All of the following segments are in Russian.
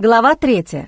Глава 3.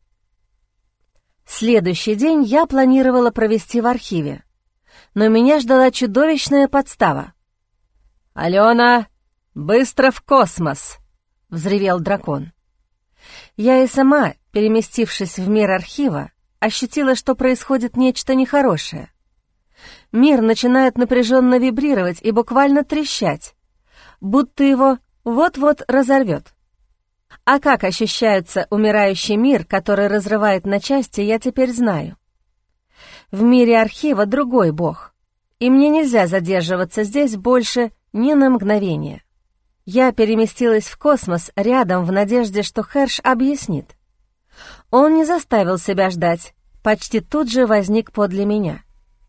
Следующий день я планировала провести в архиве, но меня ждала чудовищная подстава. «Алена, быстро в космос!» — взревел дракон. Я и сама, переместившись в мир архива, ощутила, что происходит нечто нехорошее. Мир начинает напряженно вибрировать и буквально трещать, будто его вот-вот разорвет. А как ощущается умирающий мир, который разрывает на части, я теперь знаю. В мире архива другой бог, и мне нельзя задерживаться здесь больше ни на мгновение. Я переместилась в космос рядом в надежде, что Херш объяснит. Он не заставил себя ждать, почти тут же возник подле меня.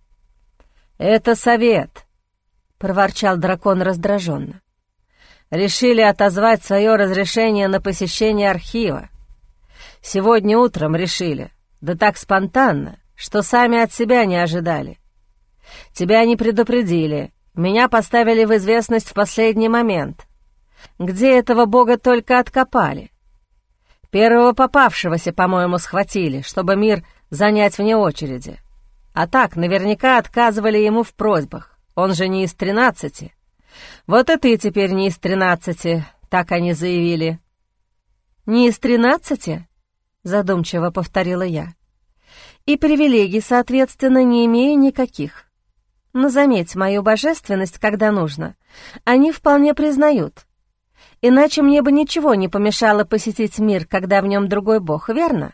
«Это совет», — проворчал дракон раздраженно. «Решили отозвать свое разрешение на посещение архива. Сегодня утром решили, да так спонтанно, что сами от себя не ожидали. Тебя не предупредили, меня поставили в известность в последний момент. Где этого бога только откопали. Первого попавшегося, по-моему, схватили, чтобы мир занять вне очереди. А так наверняка отказывали ему в просьбах, он же не из 13. Вот и ты теперь не из 13, так они заявили». «Не из 13?» — задумчиво повторила я. «И привилегий, соответственно, не имею никаких. Но заметь, мою божественность, когда нужно, они вполне признают. Иначе мне бы ничего не помешало посетить мир, когда в нем другой бог, верно?»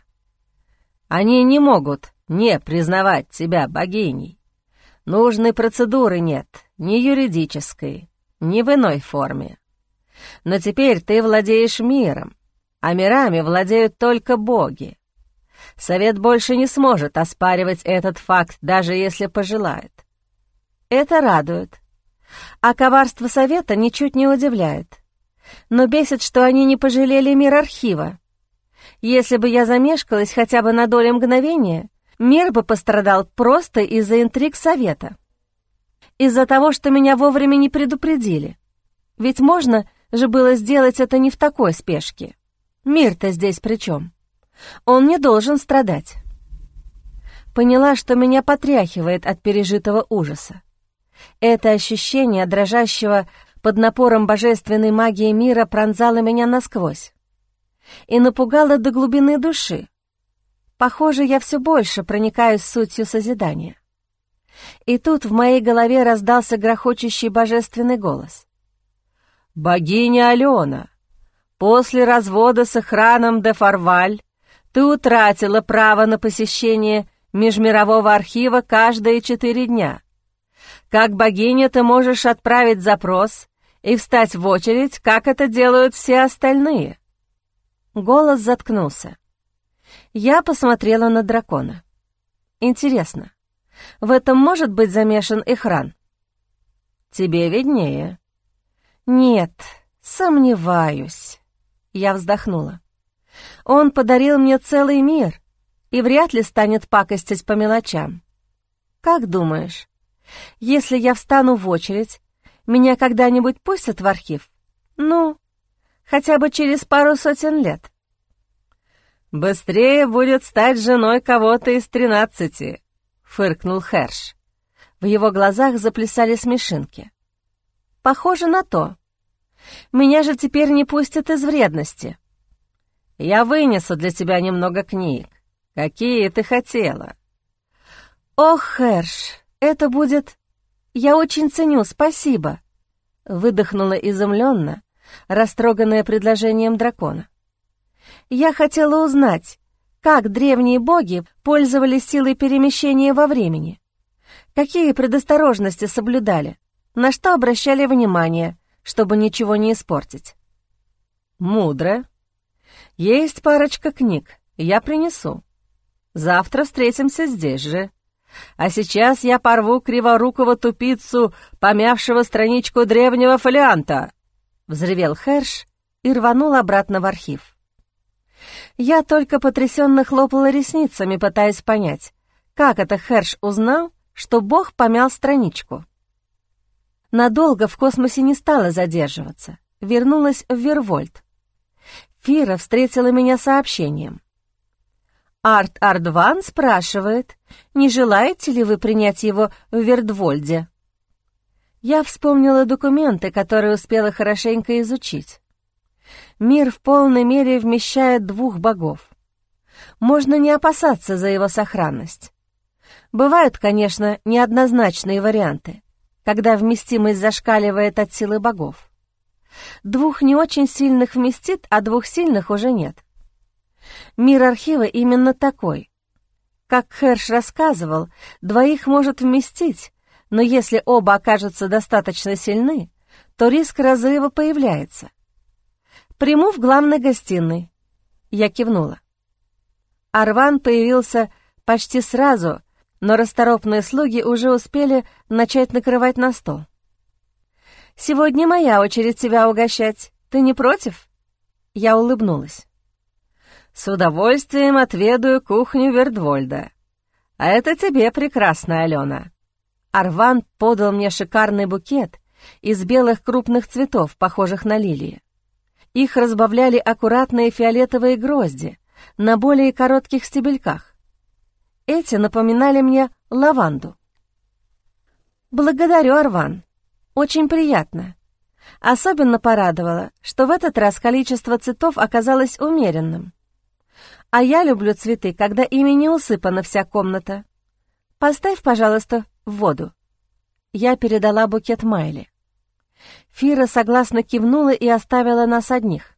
«Они не могут не признавать тебя богиней. Нужной процедуры нет, ни юридической, ни в иной форме. Но теперь ты владеешь миром, а мирами владеют только боги. Совет больше не сможет оспаривать этот факт, даже если пожелает. Это радует. А коварство Совета ничуть не удивляет. Но бесит, что они не пожалели мир архива. Если бы я замешкалась хотя бы на долю мгновения, мир бы пострадал просто из-за интриг Совета. Из-за того, что меня вовремя не предупредили. Ведь можно же было сделать это не в такой спешке. Мир-то здесь при чем? Он не должен страдать. Поняла, что меня потряхивает от пережитого ужаса. Это ощущение дрожащего под напором божественной магии мира пронзало меня насквозь и напугало до глубины души. Похоже, я все больше проникаюсь сутью созидания. И тут в моей голове раздался грохочущий божественный голос. «Богиня Алена, после развода с Ихраном де Фарваль ты утратила право на посещение Межмирового архива каждые 4 дня. Как богиня ты можешь отправить запрос и встать в очередь, как это делают все остальные». Голос заткнулся. Я посмотрела на дракона. Интересно, в этом может быть замешан Ихран? Тебе виднее. Нет, сомневаюсь. Я вздохнула. Он подарил мне целый мир и вряд ли станет пакостить по мелочам. Как думаешь, если я встану в очередь, меня когда-нибудь пустят в архив? Ну, хотя бы через пару сотен лет. «Быстрее будет стать женой кого-то из 13», — фыркнул Херш. В его глазах заплясали смешинки. «Похоже на то. Меня же теперь не пустят из вредности». «Я вынесу для тебя немного книг. Какие ты хотела?» «Ох, Херш, это будет... Я очень ценю, спасибо», — выдохнула изумленно, растроганная предложением дракона. «Я хотела узнать, как древние боги пользовались силой перемещения во времени, какие предосторожности соблюдали, на что обращали внимание, чтобы ничего не испортить». «Мудро. Есть парочка книг, я принесу. Завтра встретимся здесь же. А сейчас я порву криворукого тупицу, помявшего страничку древнего фолианта», — взревел Херш и рванул обратно в архив. Я только потрясенно хлопала ресницами, пытаясь понять, как это Херш узнал, что бог помял страничку. Надолго в космосе не стала задерживаться, вернулась в Вервольт. Фира встретила меня сообщением. Арт Ардван спрашивает, не желаете ли вы принять его в Вердвольде? Я вспомнила документы, которые успела хорошенько изучить. Мир в полной мере вмещает 2 богов. Можно не опасаться за его сохранность. Бывают, конечно, неоднозначные варианты, когда вместимость зашкаливает от силы богов. 2 не очень сильных вместит, а 2 сильных уже нет. Мир архива именно такой. Как Херш рассказывал, 2 может вместить, но если оба окажутся достаточно сильны, то риск разрыва появляется. «Приму в главной гостиной». Я кивнула. Арван появился почти сразу, но расторопные слуги уже успели начать накрывать на стол. «Сегодня моя очередь тебя угощать. Ты не против?» Я улыбнулась. «С удовольствием отведаю кухню Вердвольда. А это тебе прекрасно, Алена». Арван подал мне шикарный букет из белых крупных цветов, похожих на лилии. Их разбавляли аккуратные фиолетовые грозди на более коротких стебельках. Эти напоминали мне лаванду. «Благодарю, Арван. Очень приятно. Особенно порадовало, что в этот раз количество цветов оказалось умеренным. А я люблю цветы, когда ими не усыпана вся комната. Поставь, пожалуйста, в воду». Я передала букет Майли. Фира согласно кивнула и оставила нас одних.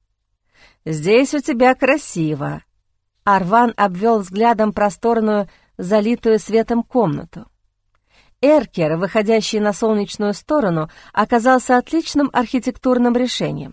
«Здесь у тебя красиво». Арван обвел взглядом просторную, залитую светом комнату. Эркер, выходящий на солнечную сторону, оказался отличным архитектурным решением.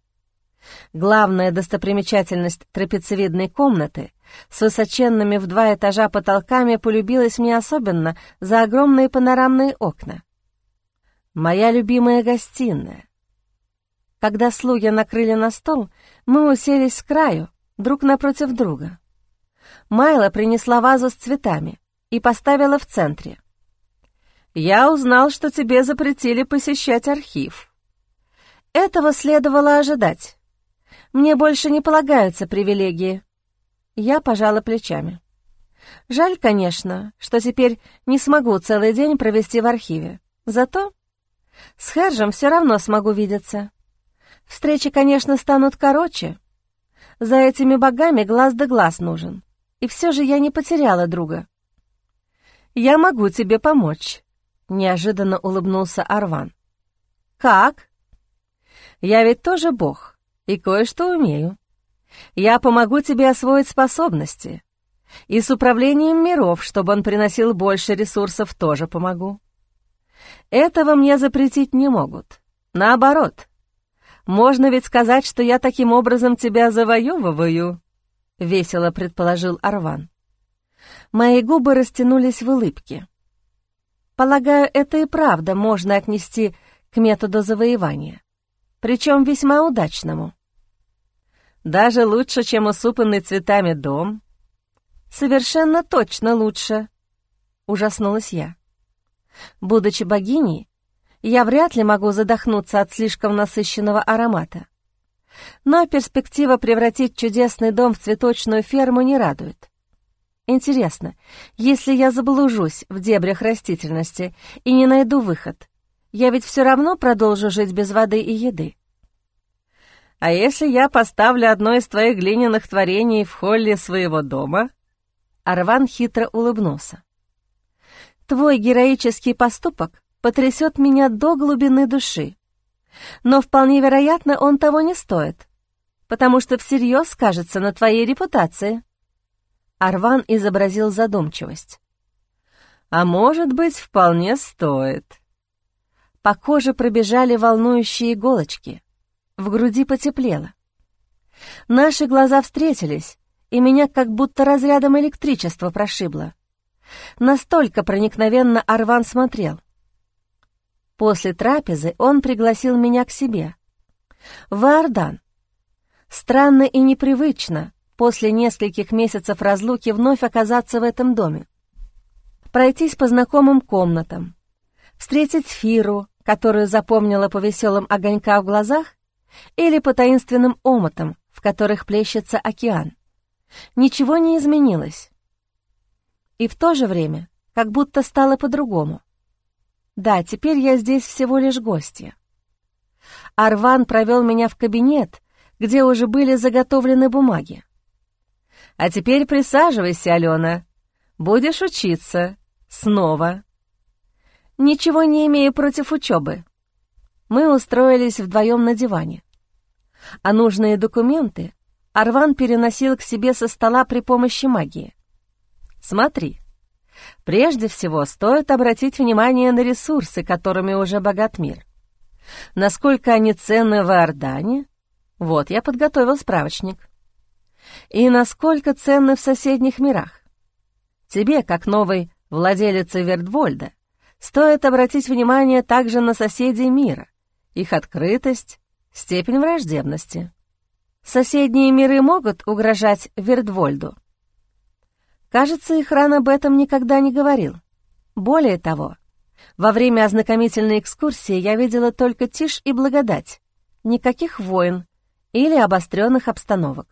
Главная достопримечательность трапециевидной комнаты с высоченными в 2 этажа потолками полюбилась мне особенно за огромные панорамные окна. Моя любимая гостиная. Когда слуги накрыли на стол, мы уселись с краю, друг напротив друга. Майла принесла вазу с цветами и поставила в центре. «Я узнал, что тебе запретили посещать архив». Этого следовало ожидать. Мне больше не полагаются привилегии. Я пожала плечами. Жаль, конечно, что теперь не смогу целый день провести в архиве. Зато с Хержем все равно смогу видеться. Встречи, конечно, станут короче. За этими богами глаз да глаз нужен. И все же я не потеряла друга. «Я могу тебе помочь», — неожиданно улыбнулся Арван. «Как?» «Я ведь тоже бог, и кое-что умею. Я помогу тебе освоить способности. И с управлением миров, чтобы он приносил больше ресурсов, тоже помогу. Этого мне запретить не могут. Наоборот. Можно ведь сказать, что я таким образом тебя завоевываю», — весело предположил Арван. Мои губы растянулись в улыбке. Полагаю, это и правда можно отнести к методу завоевания, причем весьма удачному. «Даже лучше, чем усыпанный цветами дом?» «Совершенно точно лучше», — ужаснулась я. Будучи богиней, я вряд ли могу задохнуться от слишком насыщенного аромата. Но перспектива превратить чудесный дом в цветочную ферму не радует. Интересно, если я заблужусь в дебрях растительности и не найду выход, я ведь все равно продолжу жить без воды и еды. А если я поставлю одно из твоих глиняных творений в холле своего дома?» Арван хитро улыбнулся. «Твой героический поступок потрясет меня до глубины души, но вполне вероятно, он того не стоит, потому что всерьез скажется на твоей репутации». Арван изобразил задумчивость. «А может быть, вполне стоит». По коже пробежали волнующие иголочки, в груди потеплело. Наши глаза встретились, и меня как будто разрядом электричества прошибло. Настолько проникновенно Арван смотрел. После трапезы он пригласил меня к себе. В Иордан. Странно и непривычно после нескольких месяцев разлуки вновь оказаться в этом доме. Пройтись по знакомым комнатам, встретить Фиру, которую запомнила по веселым огонькам в глазах, или по таинственным омутам, в в которых плещется океан. Ничего не изменилось. И в то же время как будто стало по-другому. Да, теперь я здесь всего лишь гостья. Арван провел меня в кабинет, где уже были заготовлены бумаги. «А теперь присаживайся, Алена. Будешь учиться. Снова». «Ничего не имею против учебы». Мы устроились вдвоем на диване. А нужные документы Арван переносил к себе со стола при помощи магии. «Смотри. Прежде всего, стоит обратить внимание на ресурсы, которыми уже богат мир. Насколько они ценны в Иордане? Вот, я подготовил справочник. И насколько ценны в соседних мирах? Тебе, как новой владелице Вертвольда, стоит обратить внимание также на соседей мира, их открытость, степень враждебности. Соседние миры могут угрожать Вертвольду? Кажется, Ихран об этом никогда не говорил. Более того, во время ознакомительной экскурсии я видела только тишь и благодать, никаких войн или обостренных обстановок.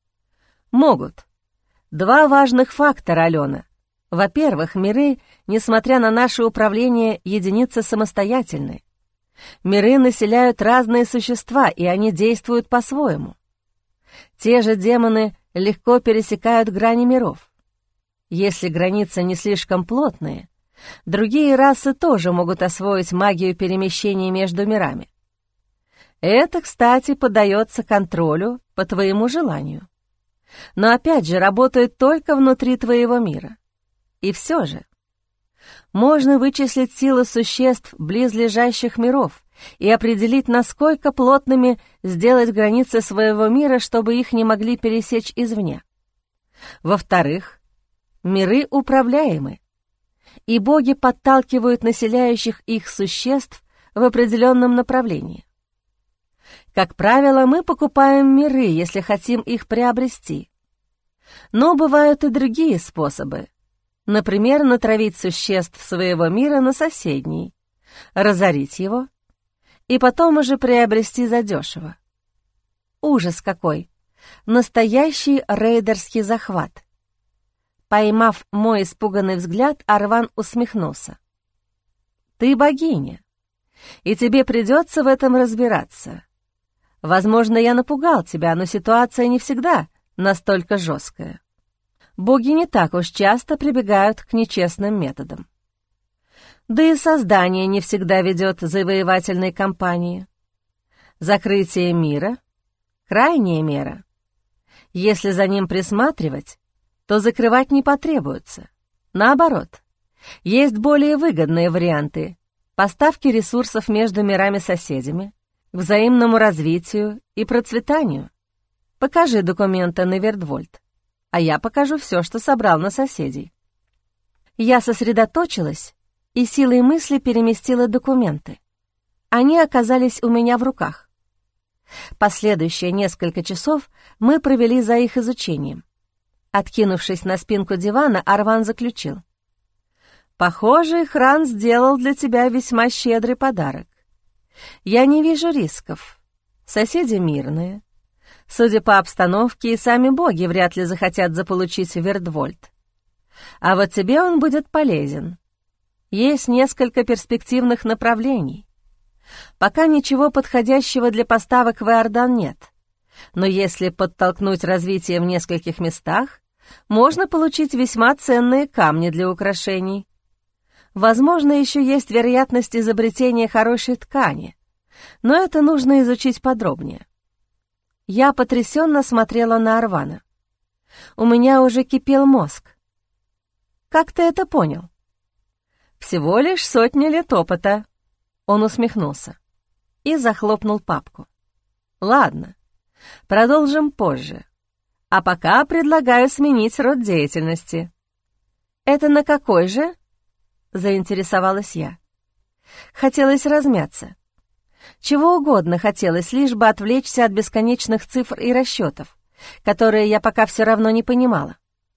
Могут. Два важных фактора, Алена. Во-первых, миры, несмотря на наше управление, единицы самостоятельные. Миры населяют разные существа, и они действуют по-своему. Те же демоны легко пересекают грани миров. Если границы не слишком плотные, другие расы тоже могут освоить магию перемещения между мирами. Это, кстати, поддается контролю по твоему желанию. Но опять же работает только внутри твоего мира. И все же можно вычислить силы существ близлежащих миров и определить, насколько плотными сделать границы своего мира, чтобы их не могли пересечь извне. Во-вторых, миры управляемы, и боги подталкивают населяющих их существ в определенном направлении. Как правило, мы покупаем миры, если хотим их приобрести. Но бывают и другие способы. Например, натравить существ своего мира на соседний, разорить его и потом уже приобрести задешево. Ужас какой! Настоящий рейдерский захват. Поймав мой испуганный взгляд, Арван усмехнулся. «Ты богиня, и тебе придется в этом разбираться. Возможно, я напугал тебя, но ситуация не всегда настолько жесткая. Боги не так уж часто прибегают к нечестным методам. Да и создание не всегда ведет завоевательной кампании. Закрытие мира — крайняя мера. Если за ним присматривать, то закрывать не потребуется. Наоборот, есть более выгодные варианты поставки ресурсов между мирами-соседями, к взаимному развитию и процветанию. Покажи документы на Вертвольд, а я покажу все, что собрал на соседей». Я сосредоточилась и силой мысли переместила документы. Они оказались у меня в руках. Последующие несколько часов мы провели за их изучением. Откинувшись на спинку дивана, Арван заключил: «Похоже, Ихран сделал для тебя весьма щедрый подарок. Я не вижу рисков. Соседи мирные. Судя по обстановке, и сами боги вряд ли захотят заполучить Вертвольд. А вот тебе он будет полезен. Есть несколько перспективных направлений. Пока ничего подходящего для поставок в Иордан нет. Но если подтолкнуть развитие в нескольких местах, можно получить весьма ценные камни для украшений. Возможно, еще есть вероятность изобретения хорошей ткани, но это нужно изучить подробнее». Я потрясенно смотрела на Арвана. У меня уже кипел мозг. «Как ты это понял?» «Всего лишь 100 лет опыта», — он усмехнулся и захлопнул папку. «Ладно, продолжим позже. А пока предлагаю сменить род деятельности». «Это на какой же?» — заинтересовалась я. Хотелось размяться. Чего угодно хотелось, лишь бы отвлечься от бесконечных цифр и расчетов, которые я пока все равно не понимала.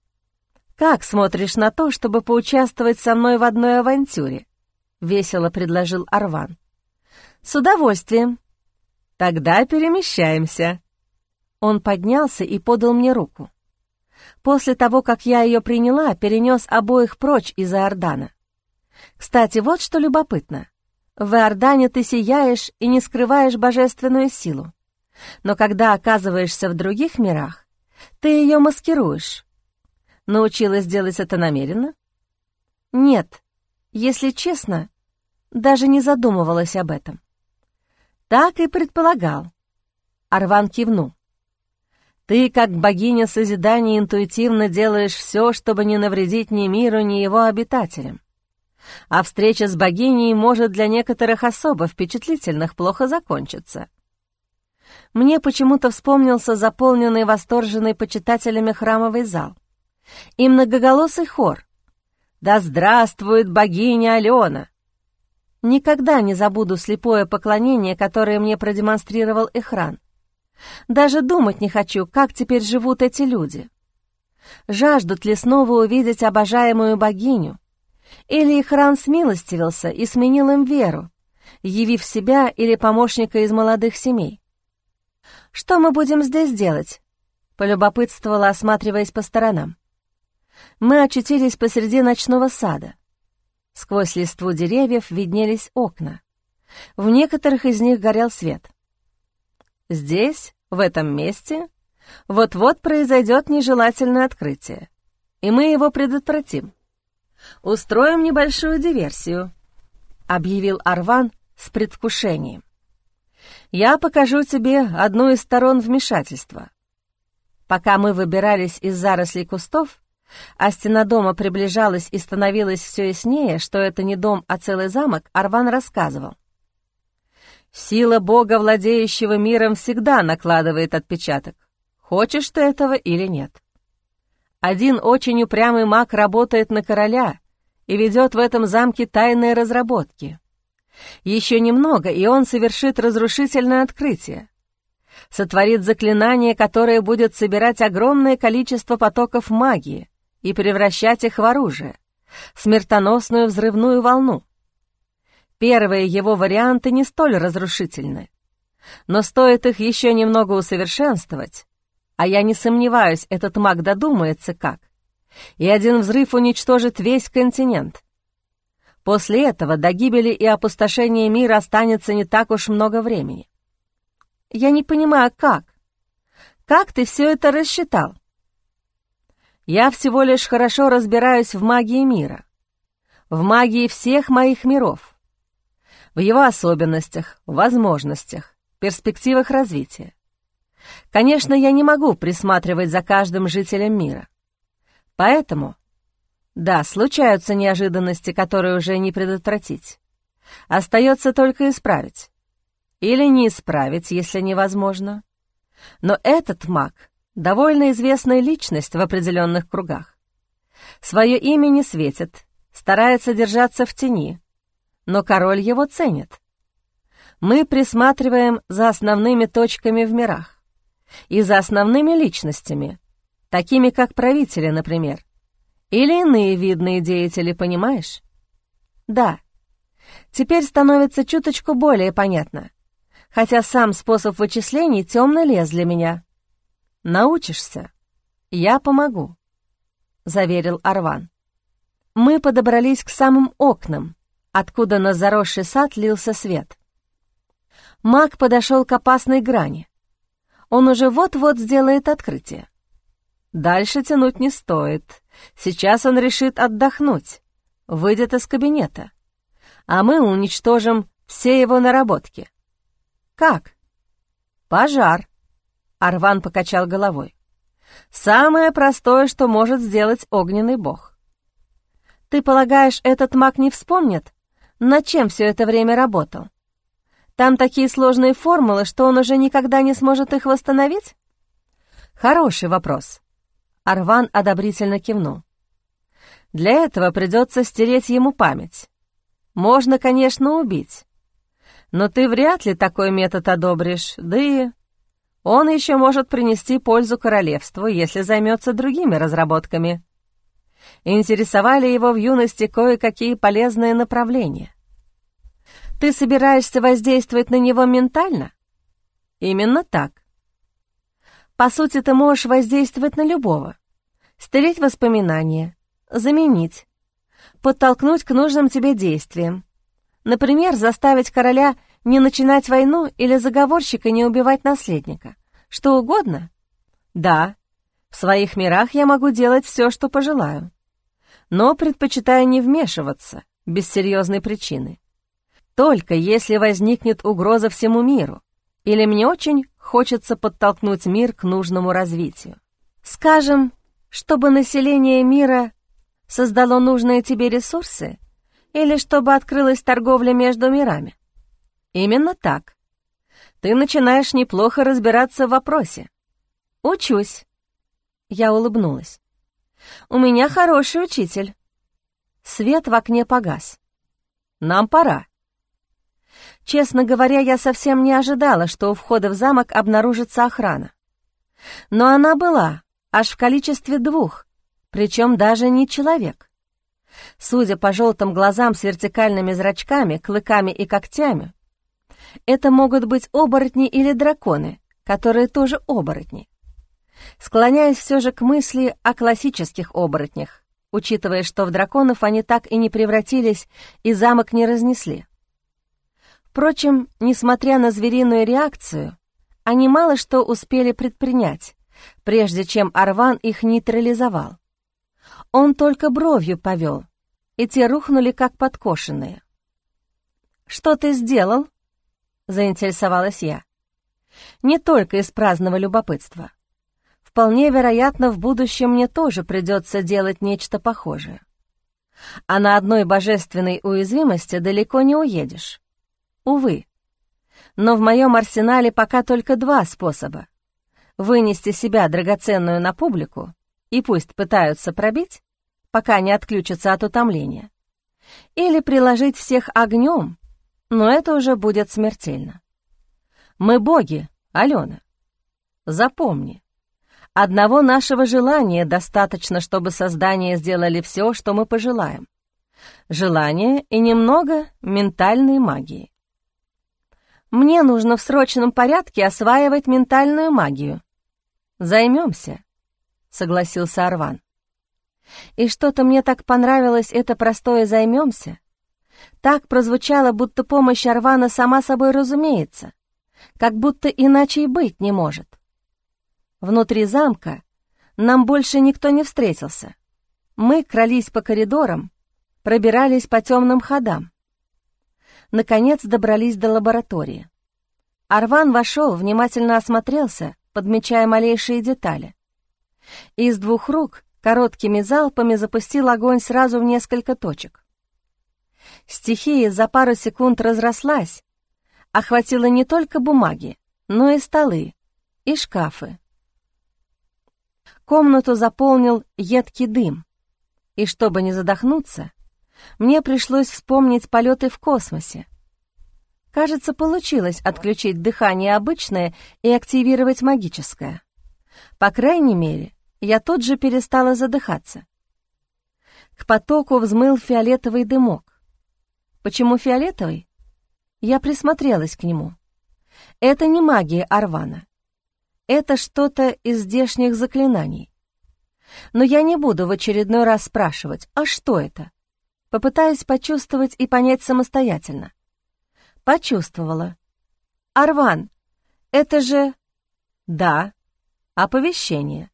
«Как смотришь на то, чтобы поучаствовать со мной в одной авантюре?» — весело предложил Арван. «С удовольствием. Тогда перемещаемся». Он поднялся и подал мне руку. После того, как я ее приняла, перенес обоих прочь из Иордана. Кстати, вот что любопытно. В Иордане ты сияешь и не скрываешь божественную силу. Но когда оказываешься в других мирах, ты ее маскируешь. Научилась делать это намеренно? Нет, если честно, даже не задумывалась об этом. Так и предполагал. Арван кивнул. Ты, как богиня созидания, интуитивно делаешь все, чтобы не навредить ни миру, ни его обитателям. А встреча с богиней может для некоторых особо впечатлительных плохо закончиться. Мне почему-то вспомнился заполненный восторженный почитателями храмовый зал и многоголосый хор «Да здравствует богиня Алена!». Никогда не забуду слепое поклонение, которое мне продемонстрировал Эхран. Даже думать не хочу, как теперь живут эти люди. Жаждут ли снова увидеть обожаемую богиню? Или Эхран смилостивился и сменил им веру, явив себя или помощника из молодых семей? «Что мы будем здесь делать?» — полюбопытствовала, осматриваясь по сторонам. Мы очутились посреди ночного сада. Сквозь листву деревьев виднелись окна. В некоторых из них горел свет. Здесь, в этом месте, вот-вот произойдет нежелательное открытие, и мы его предотвратим. Устроим небольшую диверсию, — объявил Арван с предвкушением. Я покажу тебе одну из сторон вмешательства. Пока мы выбирались из зарослей кустов, а стена дома приближалась и становилось все яснее, что это не дом, а целый замок, Арван рассказывал. Сила Бога, владеющего миром, всегда накладывает отпечаток, хочешь ты этого или нет. Один очень упрямый маг работает на короля и ведет в этом замке тайные разработки. Еще немного, и он совершит разрушительное открытие. Сотворит заклинание, которое будет собирать огромное количество потоков магии и превращать их в оружие, смертоносную взрывную волну. Первые его варианты не столь разрушительны, но стоит их еще немного усовершенствовать, а я не сомневаюсь, этот маг додумается как, и один взрыв уничтожит весь континент. После этого до гибели и опустошения мира останется не так уж много времени. Я не понимаю, как? Как ты все это рассчитал? Я всего лишь хорошо разбираюсь в магии мира, в магии всех моих миров, в его особенностях, возможностях, перспективах развития. Конечно, я не могу присматривать за каждым жителем мира. Поэтому, да, случаются неожиданности, которые уже не предотвратить. Остается только исправить. Или не исправить, если невозможно. Но этот маг — довольно известная личность в определенных кругах. Свое имя не светит, старается держаться в тени, но король его ценит. Мы присматриваем за основными точками в мирах и за основными личностями, такими как правители, например, или иные видные деятели, понимаешь? Да, теперь становится чуточку более понятно, хотя сам способ вычислений темный лес для меня. Научишься, я помогу, — заверил Арван. Мы подобрались к самым окнам, откуда на заросший сад лился свет. Маг подошел к опасной грани. Он уже вот-вот сделает открытие. Дальше тянуть не стоит. Сейчас он решит отдохнуть, выйдет из кабинета, а мы уничтожим все его наработки. Как? Пожар. Арван покачал головой. Самое простое, что может сделать огненный бог. Ты полагаешь, этот маг не вспомнит, над чем все это время работал? Там такие сложные формулы, что он уже никогда не сможет их восстановить? Хороший вопрос. Арван одобрительно кивнул. Для этого придется стереть ему память. Можно, конечно, убить. Но ты вряд ли такой метод одобришь, да и он еще может принести пользу королевству, если займется другими разработками. Интересовали его в юности кое-какие полезные направления. Ты собираешься воздействовать на него ментально? Именно так. По сути, ты можешь воздействовать на любого. Стереть воспоминания, заменить, подтолкнуть к нужным тебе действиям. Например, заставить короля не начинать войну или заговорщика не убивать наследника. Что угодно? Да, в своих мирах я могу делать все, что пожелаю. Но предпочитаю не вмешиваться без серьезной причины. Только если возникнет угроза всему миру, или мне очень хочется подтолкнуть мир к нужному развитию. Скажем, чтобы население мира создало нужные тебе ресурсы, или чтобы открылась торговля между мирами. Именно так. Ты начинаешь неплохо разбираться в вопросе. Учусь. Я улыбнулась. У меня хороший учитель. Свет в окне погас. Нам пора. Честно говоря, я совсем не ожидала, что у входа в замок обнаружится охрана. Но она была, аж в количестве 2, причем даже не человек. Судя по желтым глазам с вертикальными зрачками, клыками и когтями, это могут быть оборотни или драконы, которые тоже оборотни. Склоняюсь все же к мысли о классических оборотнях, учитывая, что в драконов они так и не превратились и замок не разнесли. Впрочем, несмотря на звериную реакцию, они мало что успели предпринять, прежде чем Арван их нейтрализовал. Он только бровью повел, и те рухнули как подкошенные. «Что ты сделал?» — заинтересовалась я. Не только из праздного любопытства. Вполне вероятно, в будущем мне тоже придется делать нечто похожее. А на одной божественной уязвимости далеко не уедешь. Увы. Но в моем арсенале пока только 2 способа. Вынести себя драгоценную на публику, и пусть пытаются пробить, пока не отключатся от утомления. Или приложить всех огнем, но это уже будет смертельно. Мы боги, Алена. Запомни, одного нашего желания достаточно, чтобы создания сделали все, что мы пожелаем. Желание и немного ментальной магии. Мне нужно в срочном порядке осваивать ментальную магию. Займемся, согласился Арван. И что-то мне так понравилось это простое «займемся». Так прозвучало, будто помощь Арвана сама собой разумеется, как будто иначе и быть не может. Внутри замка нам больше никто не встретился. Мы крались по коридорам, пробирались по темным ходам. Наконец добрались до лаборатории. Арван вошел, внимательно осмотрелся, подмечая малейшие детали. Из 2 рук короткими залпами запустил огонь сразу в несколько точек. Стихия за пару секунд разрослась, охватила не только бумаги, но и столы, и шкафы. Комнату заполнил едкий дым, и чтобы не задохнуться, мне пришлось вспомнить полеты в космосе. Кажется, получилось отключить дыхание обычное и активировать магическое. По крайней мере, я тут же перестала задыхаться. К потоку взмыл фиолетовый дымок. Почему фиолетовый? Я присмотрелась к нему. Это не магия Арвана. Это что-то из здешних заклинаний. Но я не буду в очередной раз спрашивать, а что это? Попытаюсь почувствовать и понять самостоятельно. Почувствовала. «Арван, это же...» «Да, оповещение».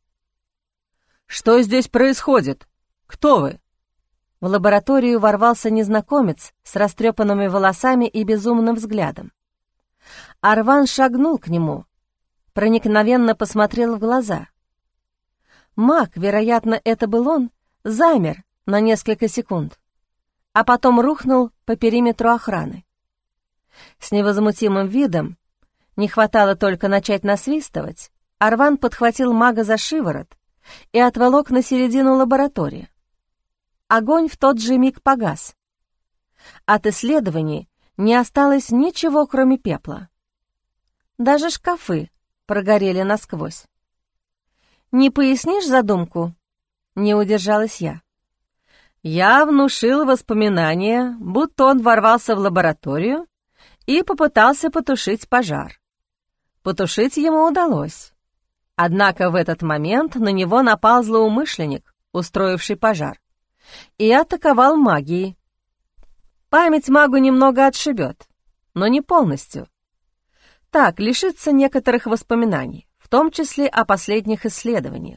«Что здесь происходит? Кто вы?» В лабораторию ворвался незнакомец с растрепанными волосами и безумным взглядом. Арван шагнул к нему, проникновенно посмотрел в глаза. Маг, вероятно, это был он, замер на несколько секунд, а потом рухнул по периметру охраны. С невозмутимым видом, не хватало только начать насвистывать, Арван подхватил мага за шиворот и отволок на середину лаборатории. Огонь в тот же миг погас. От исследований не осталось ничего, кроме пепла. Даже шкафы прогорели насквозь. «Не пояснишь задумку?» — не удержалась я. Я внушил воспоминания, будто он ворвался в лабораторию и попытался потушить пожар. Потушить ему удалось. Однако в этот момент на него напал злоумышленник, устроивший пожар, и атаковал магией. Память магу немного отшибет, но не полностью. Так, лишится некоторых воспоминаний, в том числе о последних исследованиях.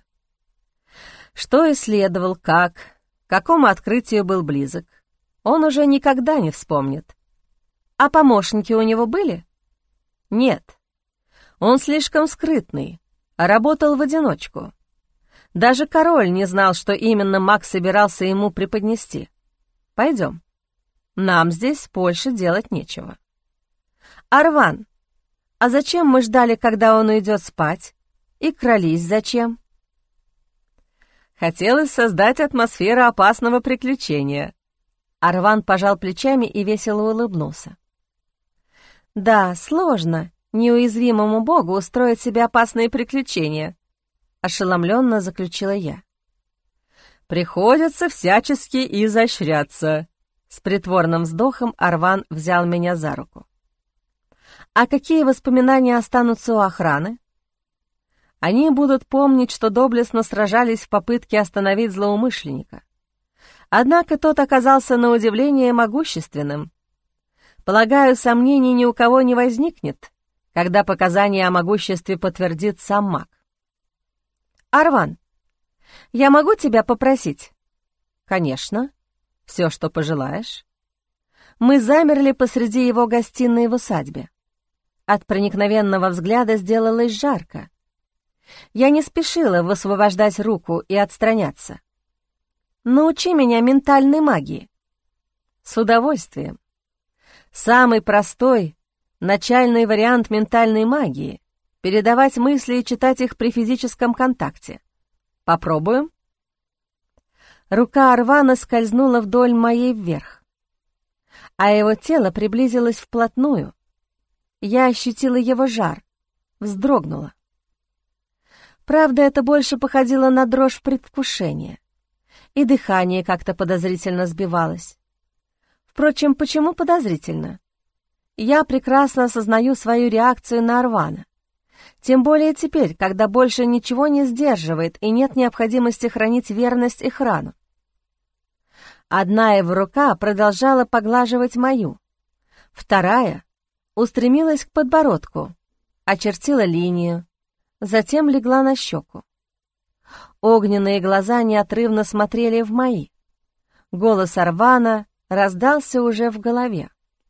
Что исследовал, как, к какому открытию был близок, он уже никогда не вспомнит. А помощники у него были? Нет. Он слишком скрытный, а работал в одиночку. Даже король не знал, что именно маг собирался ему преподнести. Пойдем. Нам здесь больше делать нечего. Арван, а зачем мы ждали, когда он уйдет спать? И крались зачем? Хотелось создать атмосферу опасного приключения. Арван пожал плечами и весело улыбнулся. Да, сложно неуязвимому богу устроить себе опасные приключения, ошеломленно заключила я. Приходится всячески изощряться. С притворным вздохом Арван взял меня за руку. А какие воспоминания останутся у охраны? Они будут помнить, что доблестно сражались в попытке остановить злоумышленника. Однако тот оказался на удивление могущественным. Полагаю, сомнений ни у кого не возникнет, когда показания о могуществе подтвердит сам маг. «Арван, я могу тебя попросить?» «Конечно, все, что пожелаешь». Мы замерли посреди его гостиной в усадьбе. От проникновенного взгляда сделалось жарко. Я не спешила высвобождать руку и отстраняться. «Научи меня ментальной магии». «С удовольствием. Самый простой, начальный вариант ментальной магии — передавать мысли и читать их при физическом контакте. Попробуем?» Рука Арвана скользнула вдоль моей вверх, а его тело приблизилось вплотную. Я ощутила его жар, вздрогнула. Правда, это больше походило на дрожь предвкушения, и дыхание как-то подозрительно сбивалось. Впрочем, почему подозрительно? Я прекрасно осознаю свою реакцию на Арвана, тем более теперь, когда больше ничего не сдерживает и нет необходимости хранить верность Ихрану. Одна его рука продолжала поглаживать мою, вторая устремилась к подбородку, очертила линию, затем легла на щеку. Огненные глаза неотрывно смотрели в мои. Голос Арвана раздался уже в голове.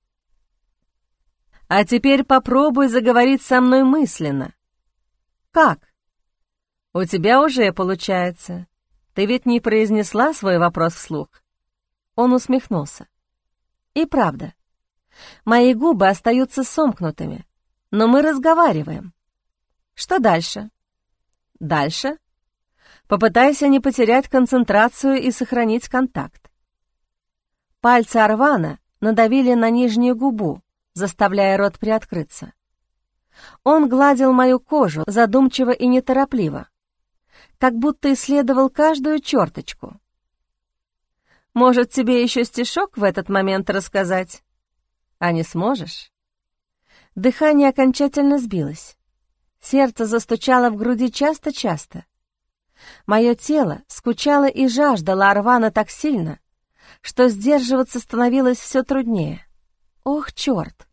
«А теперь попробуй заговорить со мной мысленно». «Как?» «У тебя уже получается. Ты ведь не произнесла свой вопрос вслух?» Он усмехнулся. «И правда, мои губы остаются сомкнутыми, но мы разговариваем. Что дальше?» «Дальше? Попытайся не потерять концентрацию и сохранить контакт». Пальцы Арвана надавили на нижнюю губу, заставляя рот приоткрыться. Он гладил мою кожу задумчиво и неторопливо, как будто исследовал каждую черточку. «Может, тебе еще стишок в этот момент рассказать? А не сможешь?» Дыхание окончательно сбилось. Сердце застучало в груди часто-часто. Мое тело скучало и жаждало Арвана так сильно, что сдерживаться становилось все труднее. Ох, черт!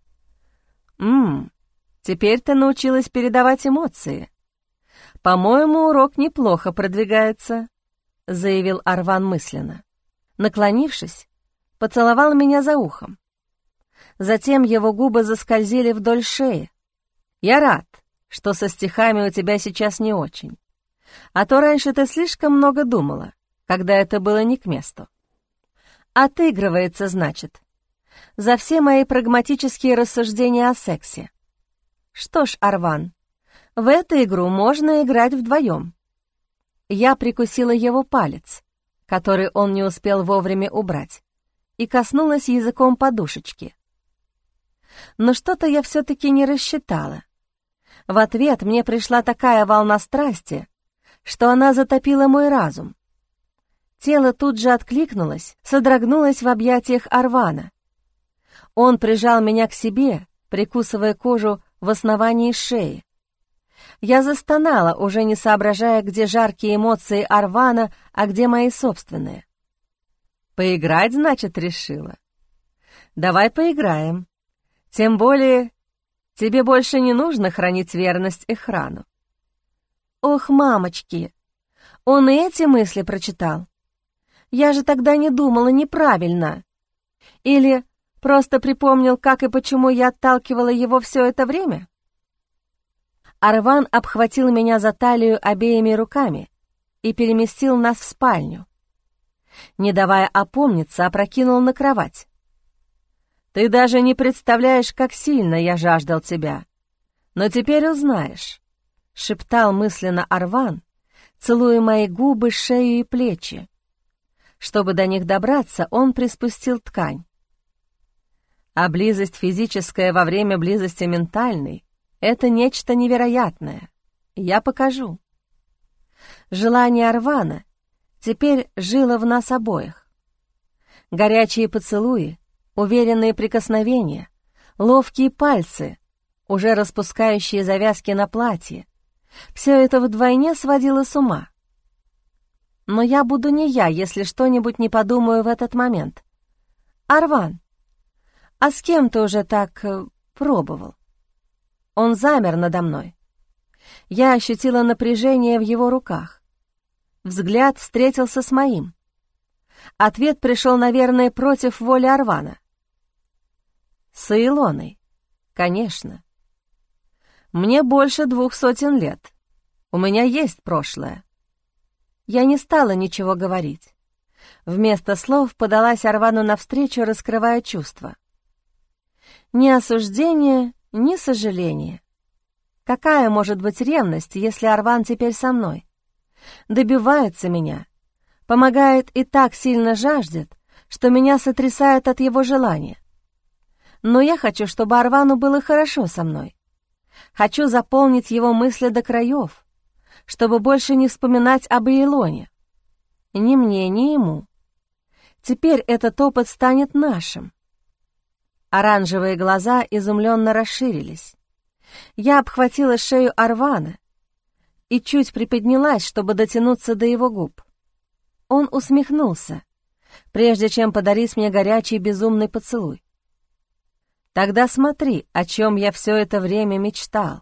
Теперь ты научилась передавать эмоции. По-моему, урок неплохо продвигается», — заявил Арван мысленно. Наклонившись, поцеловал меня за ухом. Затем его губы заскользили вдоль шеи. «Я рад, что со стихами у тебя сейчас не очень. А то раньше ты слишком много думала, когда это было не к месту». «Отыгрывается, значит, за все мои прагматические рассуждения о сексе. Что ж, Арван, в эту игру можно играть вдвоем». Я прикусила его палец, который он не успел вовремя убрать, и коснулась языком подушечки. Но что-то я все-таки не рассчитала. В ответ мне пришла такая волна страсти, что она затопила мой разум. Тело тут же откликнулось, содрогнулось в объятиях Арвана. Он прижал меня к себе, прикусывая кожу в основании шеи. Я застонала, уже не соображая, где жаркие эмоции Арвана, а где мои собственные. «Поиграть, значит, решила? Давай поиграем. Тем более, тебе больше не нужно хранить верность Эхрану». «Ох, мамочки, он и эти мысли прочитал. Я же тогда не думала неправильно. Или просто припомнил, как и почему я отталкивала его все это время?» Арван обхватил меня за талию обеими руками и переместил нас в спальню. Не давая опомниться, опрокинул на кровать. «Ты даже не представляешь, как сильно я жаждал тебя. Но теперь узнаешь», — шептал мысленно Арван, целуя мои губы, шею и плечи. Чтобы до них добраться, он приспустил ткань. А близость физическая во время близости ментальной — это нечто невероятное. Я покажу. Желание Арвана теперь жило в нас обоих. Горячие поцелуи, уверенные прикосновения, ловкие пальцы, уже распускающие завязки на платье — все это вдвойне сводило с ума. Но я буду не я, если что-нибудь не подумаю в этот момент. «Арван, а с кем ты уже так пробовал?» Он замер надо мной. Я ощутила напряжение в его руках. Взгляд встретился с моим. Ответ пришел, наверное, против воли Арвана. «С Илоной, конечно. Мне больше 200 лет. У меня есть прошлое». Я не стала ничего говорить. Вместо слов подалась Арвану навстречу, раскрывая чувства. Ни осуждения, ни сожаления. Какая может быть ревность, если Арван теперь со мной? Добивается меня, помогает и так сильно жаждет, что меня сотрясает от его желания. Но я хочу, чтобы Арвану было хорошо со мной. Хочу заполнить его мысли до краев, чтобы больше не вспоминать об Илоне. Ни мне, ни ему. Теперь этот опыт станет нашим. Оранжевые глаза изумленно расширились. Я обхватила шею Арвана и чуть приподнялась, чтобы дотянуться до его губ. Он усмехнулся, прежде чем подарить мне горячий безумный поцелуй. Тогда смотри, о чем я все это время мечтал.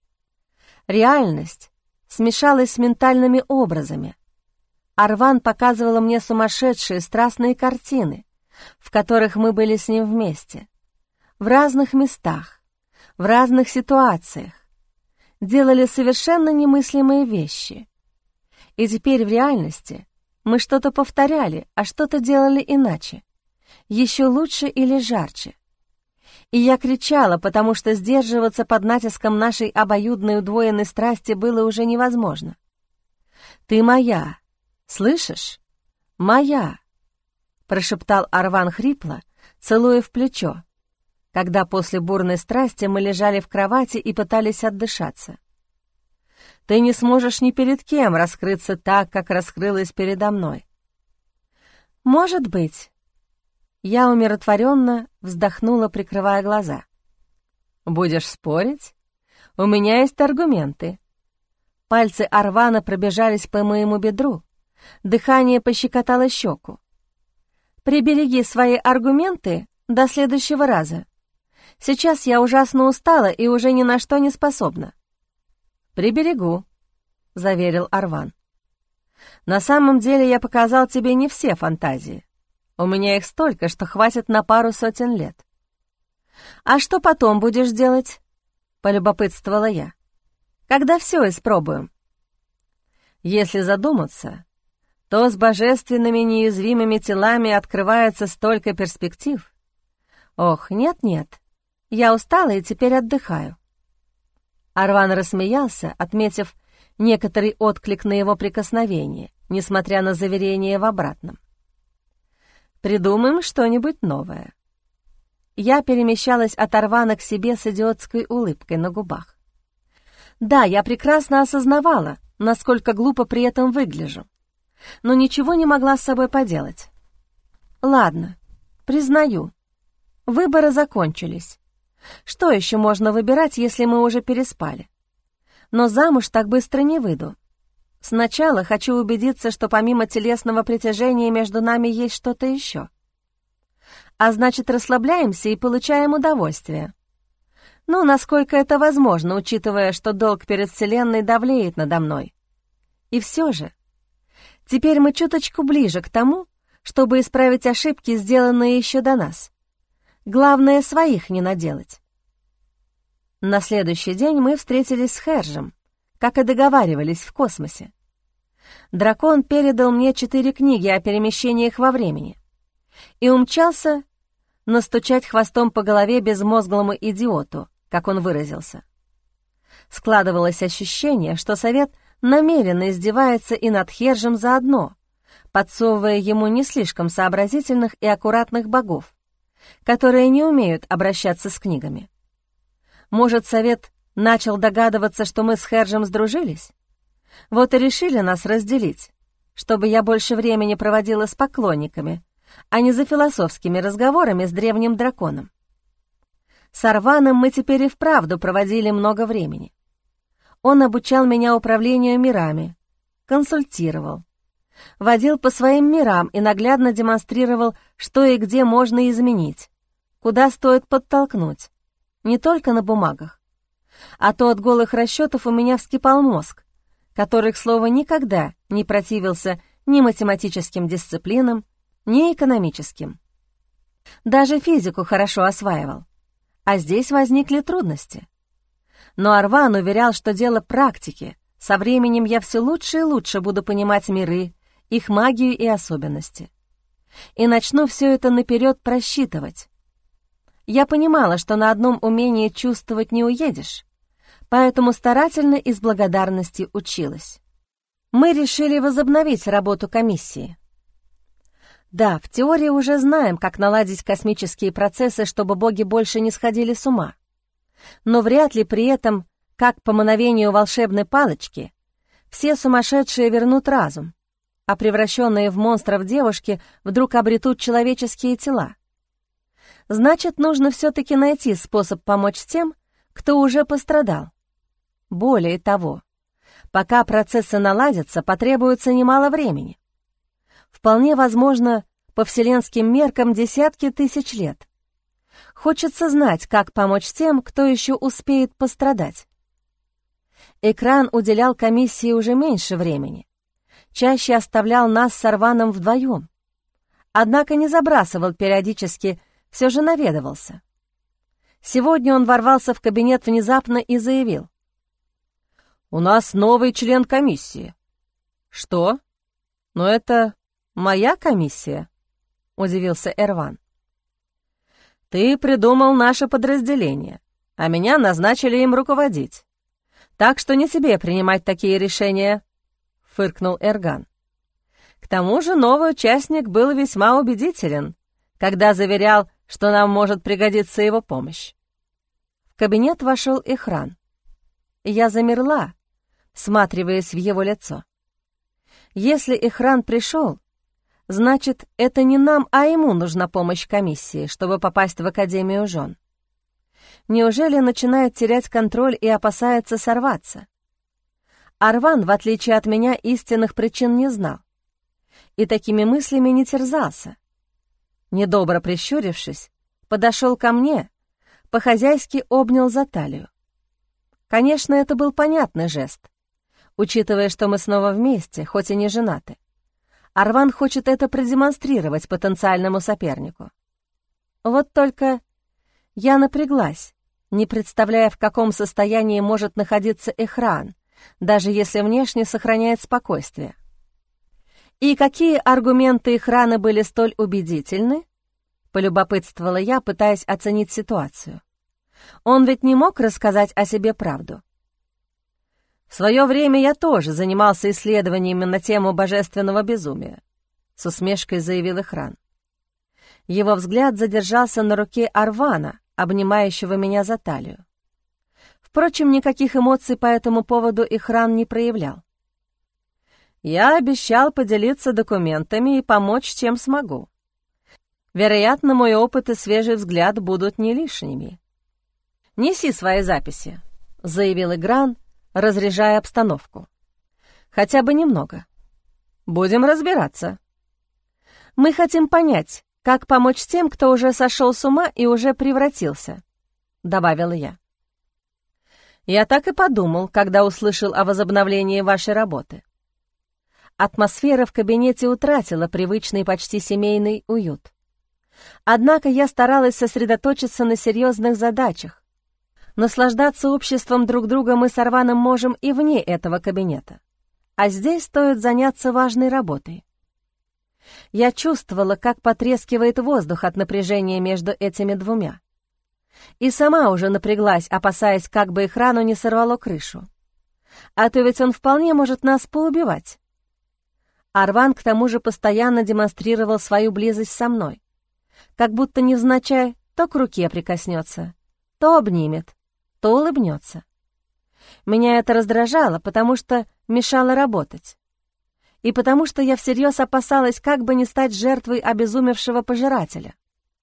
Реальность смешалась с ментальными образами. Арван показывала мне сумасшедшие страстные картины, в которых мы были с ним вместе, в разных местах, в разных ситуациях, делали совершенно немыслимые вещи. И теперь в реальности мы что-то повторяли, а что-то делали иначе, еще лучше или жарче. И я кричала, потому что сдерживаться под натиском нашей обоюдной удвоенной страсти было уже невозможно. «Ты моя, слышишь? Моя!» — прошептал Арван хрипло, целуя в плечо, когда после бурной страсти мы лежали в кровати и пытались отдышаться. «Ты не сможешь ни перед кем раскрыться так, как раскрылась передо мной». «Может быть». Я умиротворенно вздохнула, прикрывая глаза. «Будешь спорить? У меня есть аргументы». Пальцы Арвана пробежались по моему бедру, дыхание пощекотало щеку. «Прибереги свои аргументы до следующего раза. Сейчас я ужасно устала и уже ни на что не способна». «Приберегу», — заверил Арван. «На самом деле я показал тебе не все фантазии. У меня их столько, что хватит на пару сотен лет». «А что потом будешь делать?» — полюбопытствовала я. «Когда все испробуем?» «Если задуматься, то с божественными неуязвимыми телами открывается столько перспектив. Ох, нет-нет, я устала и теперь отдыхаю». Арван рассмеялся, отметив некоторый отклик на его прикосновение, несмотря на заверение в обратном. «Придумаем что-нибудь новое». Я перемещалась от Арвана к себе с идиотской улыбкой на губах. Да, я прекрасно осознавала, насколько глупо при этом выгляжу, но ничего не могла с собой поделать. Ладно, признаю, выборы закончились. Что еще можно выбирать, если мы уже переспали? Но замуж так быстро не выйду. Сначала хочу убедиться, что помимо телесного притяжения между нами есть что-то еще. А значит, расслабляемся и получаем удовольствие. Ну, насколько это возможно, учитывая, что долг перед Вселенной давлеет надо мной. И все же, теперь мы чуточку ближе к тому, чтобы исправить ошибки, сделанные еще до нас. Главное, своих не наделать. На следующий день мы встретились с Хержем, как и договаривались, в космосе. Дракон передал мне 4 книги о перемещениях во времени и умчался настучать хвостом по голове безмозглому идиоту, как он выразился. Складывалось ощущение, что совет намеренно издевается и над Хержем заодно, подсовывая ему не слишком сообразительных и аккуратных богов, которые не умеют обращаться с книгами. Может, совет начал догадываться, что мы с Хержем сдружились? Вот и решили нас разделить, чтобы я больше времени проводила с поклонниками, а не за философскими разговорами с древним драконом. С Арваном мы теперь и вправду проводили много времени. Он обучал меня управлению мирами, консультировал, водил по своим мирам и наглядно демонстрировал, что и где можно изменить, куда стоит подтолкнуть, не только на бумагах. А то от голых расчетов у меня вскипал мозг, который, к слову, никогда не противился ни математическим дисциплинам, ни экономическим. Даже физику хорошо осваивал. А здесь возникли трудности. Но Арван уверял, что дело практики. Со временем я все лучше и лучше буду понимать миры, их магию и особенности. И начну все это наперед просчитывать. Я понимала, что на одном умении чувствовать не уедешь, поэтому старательно и с благодарностью училась. Мы решили возобновить работу комиссии. Да, в теории уже знаем, как наладить космические процессы, чтобы боги больше не сходили с ума. Но вряд ли при этом, как по мановению волшебной палочки, все сумасшедшие вернут разум, а превращенные в монстров девушки вдруг обретут человеческие тела. Значит, нужно все-таки найти способ помочь тем, кто уже пострадал. Более того, пока процессы наладятся, потребуется немало времени. Вполне возможно, по вселенским меркам десятки тысяч лет. Хочется знать, как помочь тем, кто еще успеет пострадать. Экран уделял комиссии уже меньше времени. Чаще оставлял нас с Арваном вдвоем. Однако не забрасывал периодически, все же наведывался. Сегодня он ворвался в кабинет внезапно и заявил: «У нас новый член комиссии». «Что? Но это моя комиссия?» — удивился Эрван. «Ты придумал наше подразделение, а меня назначили им руководить. Так что не тебе принимать такие решения», — фыркнул Эрган. «К тому же новый участник был весьма убедителен, когда заверял, что нам может пригодиться его помощь». В кабинет вошел Эхран. Я замерла, всматриваясь в его лицо. Если Эхран пришел, значит, это не нам, а ему нужна помощь комиссии, чтобы попасть в Академию жен. Неужели начинает терять контроль и опасается сорваться? Арван, в отличие от меня, истинных причин не знал и такими мыслями не терзался. Недобро прищурившись, подошел ко мне, по-хозяйски обнял за талию. Конечно, это был понятный жест, учитывая, что мы снова вместе, хоть и не женаты. Арван хочет это продемонстрировать потенциальному сопернику. Вот только я напряглась, не представляя, в каком состоянии может находиться Эхран, даже если внешне сохраняет спокойствие. «И какие аргументы Эхрана были столь убедительны?» — полюбопытствовала я, пытаясь оценить ситуацию. Он ведь не мог рассказать о себе правду. «В свое время я тоже занимался исследованиями на тему божественного безумия», — с усмешкой заявил Эхран. Его взгляд задержался на руке Арвана, обнимающего меня за талию. Впрочем, никаких эмоций по этому поводу Эхран не проявлял. «Я обещал поделиться документами и помочь, чем смогу. Вероятно, мой опыт и свежий взгляд будут не лишними». «Неси свои записи», — заявил Игран, разряжая обстановку. «Хотя бы немного. Будем разбираться. Мы хотим понять, как помочь тем, кто уже сошел с ума и уже превратился», — добавила я. «Я так и подумал, когда услышал о возобновлении вашей работы. Атмосфера в кабинете утратила привычный почти семейный уют. Однако я старалась сосредоточиться на серьезных задачах. Наслаждаться обществом друг друга мы с Арваном можем и вне этого кабинета. А здесь стоит заняться важной работой. Я чувствовала, как потрескивает воздух от напряжения между этими двумя. И сама уже напряглась, опасаясь, как бы их рану не сорвало крышу. А то ведь он вполне может нас поубивать. Арван к тому же постоянно демонстрировал свою близость со мной, как будто невзначай то к руке прикоснется, то обнимет, то улыбнется. Меня это раздражало, потому что мешало работать. И потому что я всерьез опасалась, как бы не стать жертвой обезумевшего пожирателя.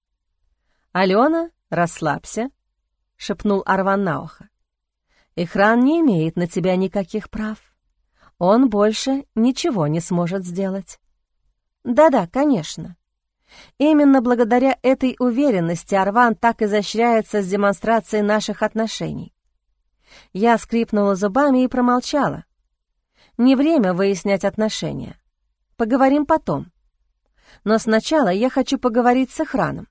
«Алена, расслабься», — шепнул Арван на ухо. «Ихран не имеет на тебя никаких прав. Он больше ничего не сможет сделать». «Да-да, конечно». Именно благодаря этой уверенности Арван так изощряется с демонстрацией наших отношений. Я скрипнула зубами и промолчала. Не время выяснять отношения. Поговорим потом. Но сначала я хочу поговорить с Ихраном.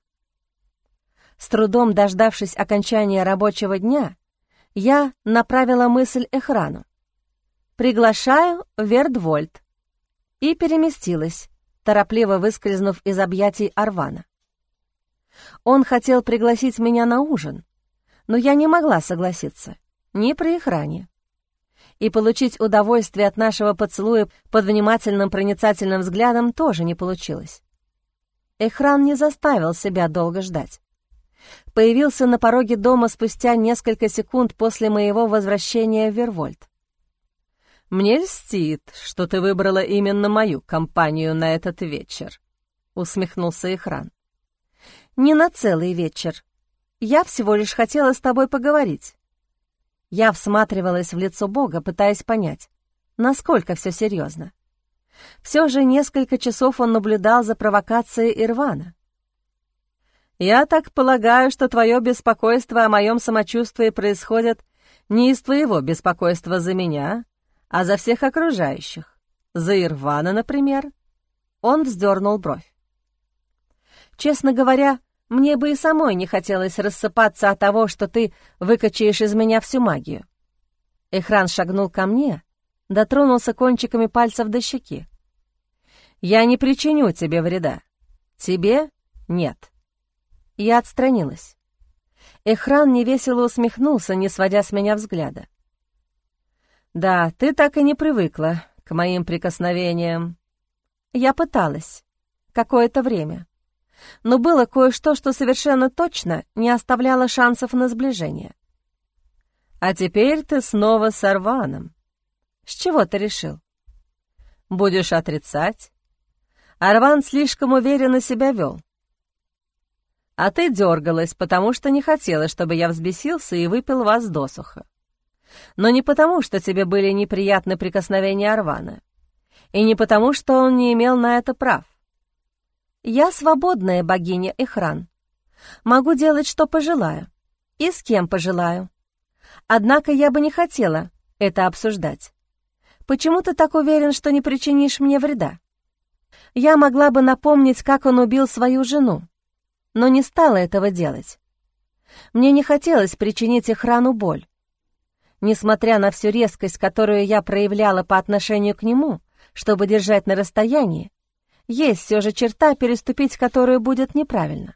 С трудом дождавшись окончания рабочего дня, я направила мысль Ихрану. «Приглашаю в Вердвольт» и переместилась, торопливо выскользнув из объятий Арвана. Он хотел пригласить меня на ужин, но я не могла согласиться ни при Ихране. И получить удовольствие от нашего поцелуя под внимательным проницательным взглядом тоже не получилось. Ихран не заставил себя долго ждать. Появился на пороге дома спустя несколько секунд после моего возвращения в Вервольт. «Мне льстит, что ты выбрала именно мою компанию на этот вечер», — усмехнулся Ихран. «Не на целый вечер. Я всего лишь хотела с тобой поговорить». Я всматривалась в лицо Бога, пытаясь понять, насколько все серьезно. Все же несколько часов он наблюдал за провокацией Ирвана. «Я так полагаю, что твое беспокойство о моем самочувствии происходит не из твоего беспокойства за меня, а за всех окружающих. За Ирвана, например?» Он вздернул бровь. «Честно говоря, мне бы и самой не хотелось рассыпаться от того, что ты выкачаешь из меня всю магию». Ихран шагнул ко мне, дотронулся кончиками пальцев до щеки. «Я не причиню тебе вреда. Тебе нет». Я отстранилась. Ихран невесело усмехнулся, не сводя с меня взгляда. «Да, ты так и не привыкла к моим прикосновениям». Я пыталась. Какое-то время. Но было кое-что, что совершенно точно не оставляло шансов на сближение. «А теперь ты снова с Арваном. С чего ты решил? Будешь отрицать? Арван слишком уверенно себя вел. А ты дергалась, потому что не хотела, чтобы я взбесился и выпил вас досуха. Но не потому, что тебе были неприятны прикосновения Арвана, и не потому, что он не имел на это прав. Я свободная богиня Ихран. Могу делать, что пожелаю, и с кем пожелаю. Однако я бы не хотела это обсуждать. Почему ты так уверен, что не причинишь мне вреда? Я могла бы напомнить, как он убил свою жену, но не стала этого делать. Мне не хотелось причинить Ихрану боль. Несмотря на всю резкость, которую я проявляла по отношению к нему, чтобы держать на расстоянии, есть все же черта, переступить которую будет неправильно.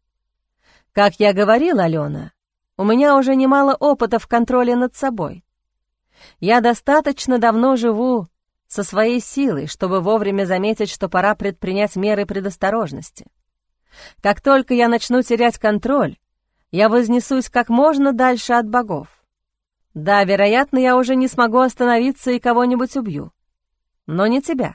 Как я говорила, Алена, у меня уже немало опыта в контроле над собой. Я достаточно давно живу со своей силой, чтобы вовремя заметить, что пора предпринять меры предосторожности. Как только я начну терять контроль, я вознесусь как можно дальше от богов. Да, вероятно, я уже не смогу остановиться и кого-нибудь убью. Но не тебя.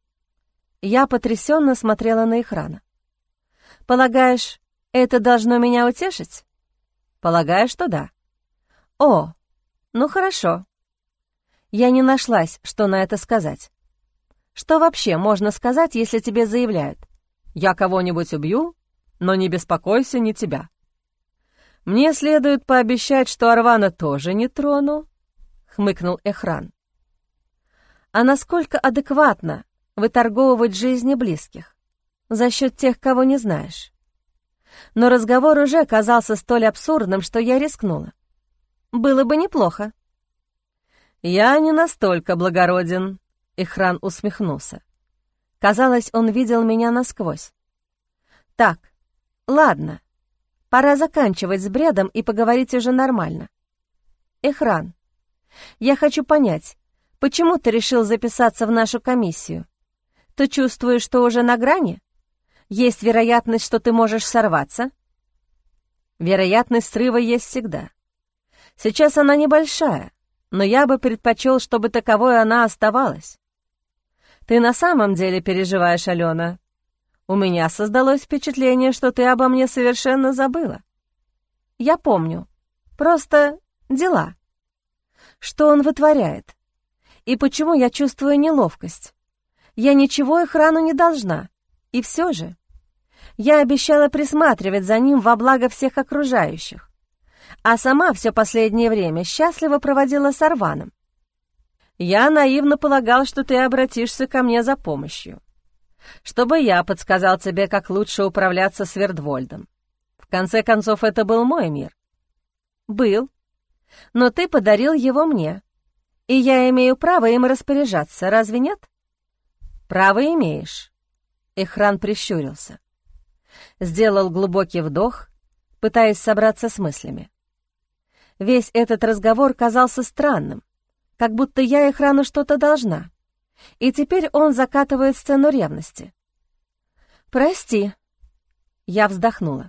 Я потрясенно смотрела на Ихрана. «Полагаешь, это должно меня утешить?» «Полагаю, что да». «О, ну хорошо. Я не нашлась, что на это сказать. Что вообще можно сказать, если тебе заявляют: «Я кого-нибудь убью, но не беспокойся, не тебя». «Мне следует пообещать, что Арвана тоже не трону», — хмыкнул Эхран. «А насколько адекватно выторговывать жизни близких за счет тех, кого не знаешь?» Но разговор уже казался столь абсурдным, что я рискнула. «Было бы неплохо». «Я не настолько благороден», — Эхран усмехнулся. Казалось, он видел меня насквозь. «Так, ладно, пора заканчивать с бредом и поговорить уже нормально. Эхран, я хочу понять, почему ты решил записаться в нашу комиссию? Ты чувствуешь, что уже на грани? Есть вероятность, что ты можешь сорваться?» «Вероятность срыва есть всегда. Сейчас она небольшая, но я бы предпочел, чтобы таковой она оставалась. Ты на самом деле переживаешь, Алена? У меня создалось впечатление, что ты обо мне совершенно забыла». «Я помню. Просто дела». Что он вытворяет? И почему я чувствую неловкость? Я ничего Эхрану не должна. И все же я обещала присматривать за ним во благо всех окружающих, а сама все последнее время счастливо проводила с Арваном. Я наивно полагал, что ты обратишься ко мне за помощью, чтобы я подсказал тебе, как лучше управляться с Вердвольдом. В конце концов, это был мой мир. Был, но ты подарил его мне, и я имею право им распоряжаться, разве нет? Право имеешь. Эхран прищурился. Сделал глубокий вдох, пытаясь собраться с мыслями. Весь этот разговор казался странным, как будто я Эхрану что-то должна, и теперь он закатывает сцену ревности. «Прости», — я вздохнула.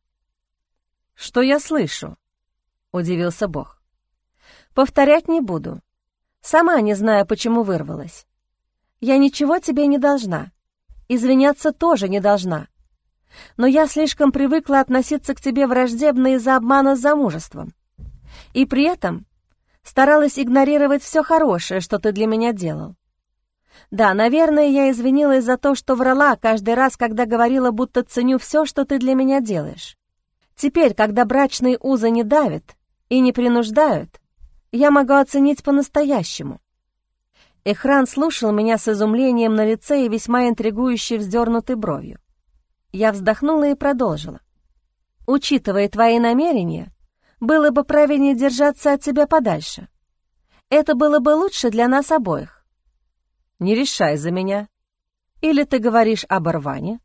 «Что я слышу?» — удивился Бог. «Повторять не буду. Сама не знаю, почему вырвалась. Я ничего тебе не должна. Извиняться тоже не должна. Но я слишком привыкла относиться к тебе враждебно из-за обмана с замужеством. И при этом старалась игнорировать все хорошее, что ты для меня делал. Да, наверное, я извинилась за то, что врала каждый раз, когда говорила, будто ценю все, что ты для меня делаешь. Теперь, когда брачные узы не давят и не принуждают, я могу оценить по-настоящему». Эхран слушал меня с изумлением на лице и весьма интригующе вздернутой бровью. Я вздохнула и продолжила. «Учитывая твои намерения, было бы правильнее держаться от тебя подальше. Это было бы лучше для нас обоих». «Не решай за меня. Или ты говоришь об Арване?»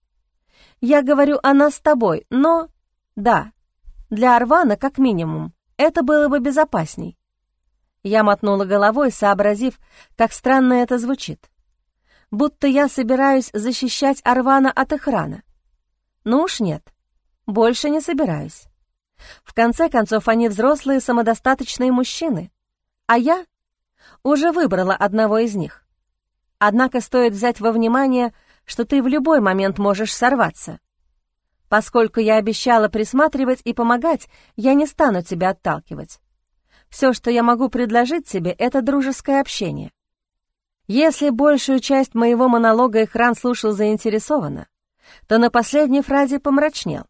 «Я говорю о нас с тобой, но... да, для Арвана, как минимум, это было бы безопасней». Я мотнула головой, сообразив, как странно это звучит. Будто я собираюсь защищать Арвана от Эхрана. Ну уж нет, больше не собираюсь. В конце концов, они взрослые самодостаточные мужчины, а я уже выбрала одного из них. Однако стоит взять во внимание, что ты в любой момент можешь сорваться. Поскольку я обещала присматривать и помогать, я не стану тебя отталкивать. Все, что я могу предложить тебе, это дружеское общение. Если большую часть моего монолога Эхран слушал заинтересованно, то на последней фразе помрачнел.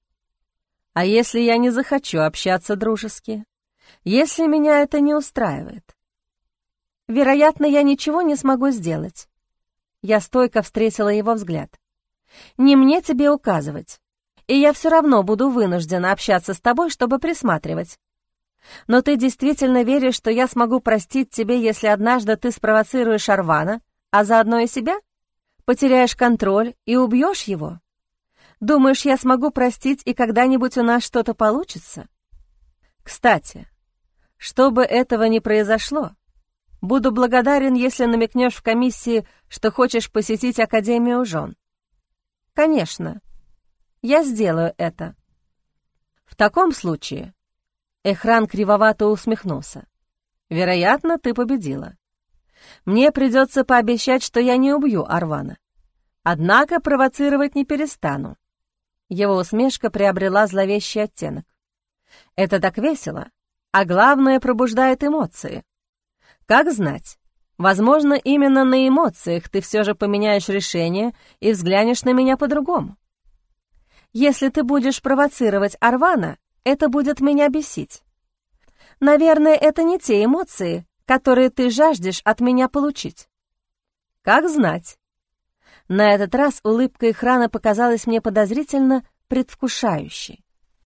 А если я не захочу общаться дружески? Если меня это не устраивает? Вероятно, я ничего не смогу сделать. Я стойко встретила его взгляд. Не мне тебе указывать, и я все равно буду вынуждена общаться с тобой, чтобы присматривать. Но ты действительно веришь, что я смогу простить тебе, если однажды ты спровоцируешь Арвана, а заодно и себя? Потеряешь контроль и убьешь его? Думаешь, я смогу простить, и когда-нибудь у нас что-то получится? Кстати, чтобы этого не произошло, буду благодарен, если намекнешь в комиссии, что хочешь посетить Академию жен. Конечно, я сделаю это. В таком случае... Эхран кривовато усмехнулся. «Вероятно, ты победила. Мне придется пообещать, что я не убью Арвана. Однако провоцировать не перестану». Его усмешка приобрела зловещий оттенок. «Это так весело, а главное, пробуждает эмоции. Как знать? Возможно, именно на эмоциях ты все же поменяешь решение и взглянешь на меня по-другому. Если ты будешь провоцировать Арвана, это будет меня бесить. Наверное, это не те эмоции, которые ты жаждешь от меня получить. Как знать? На этот раз улыбка Ихрана показалась мне подозрительно предвкушающей.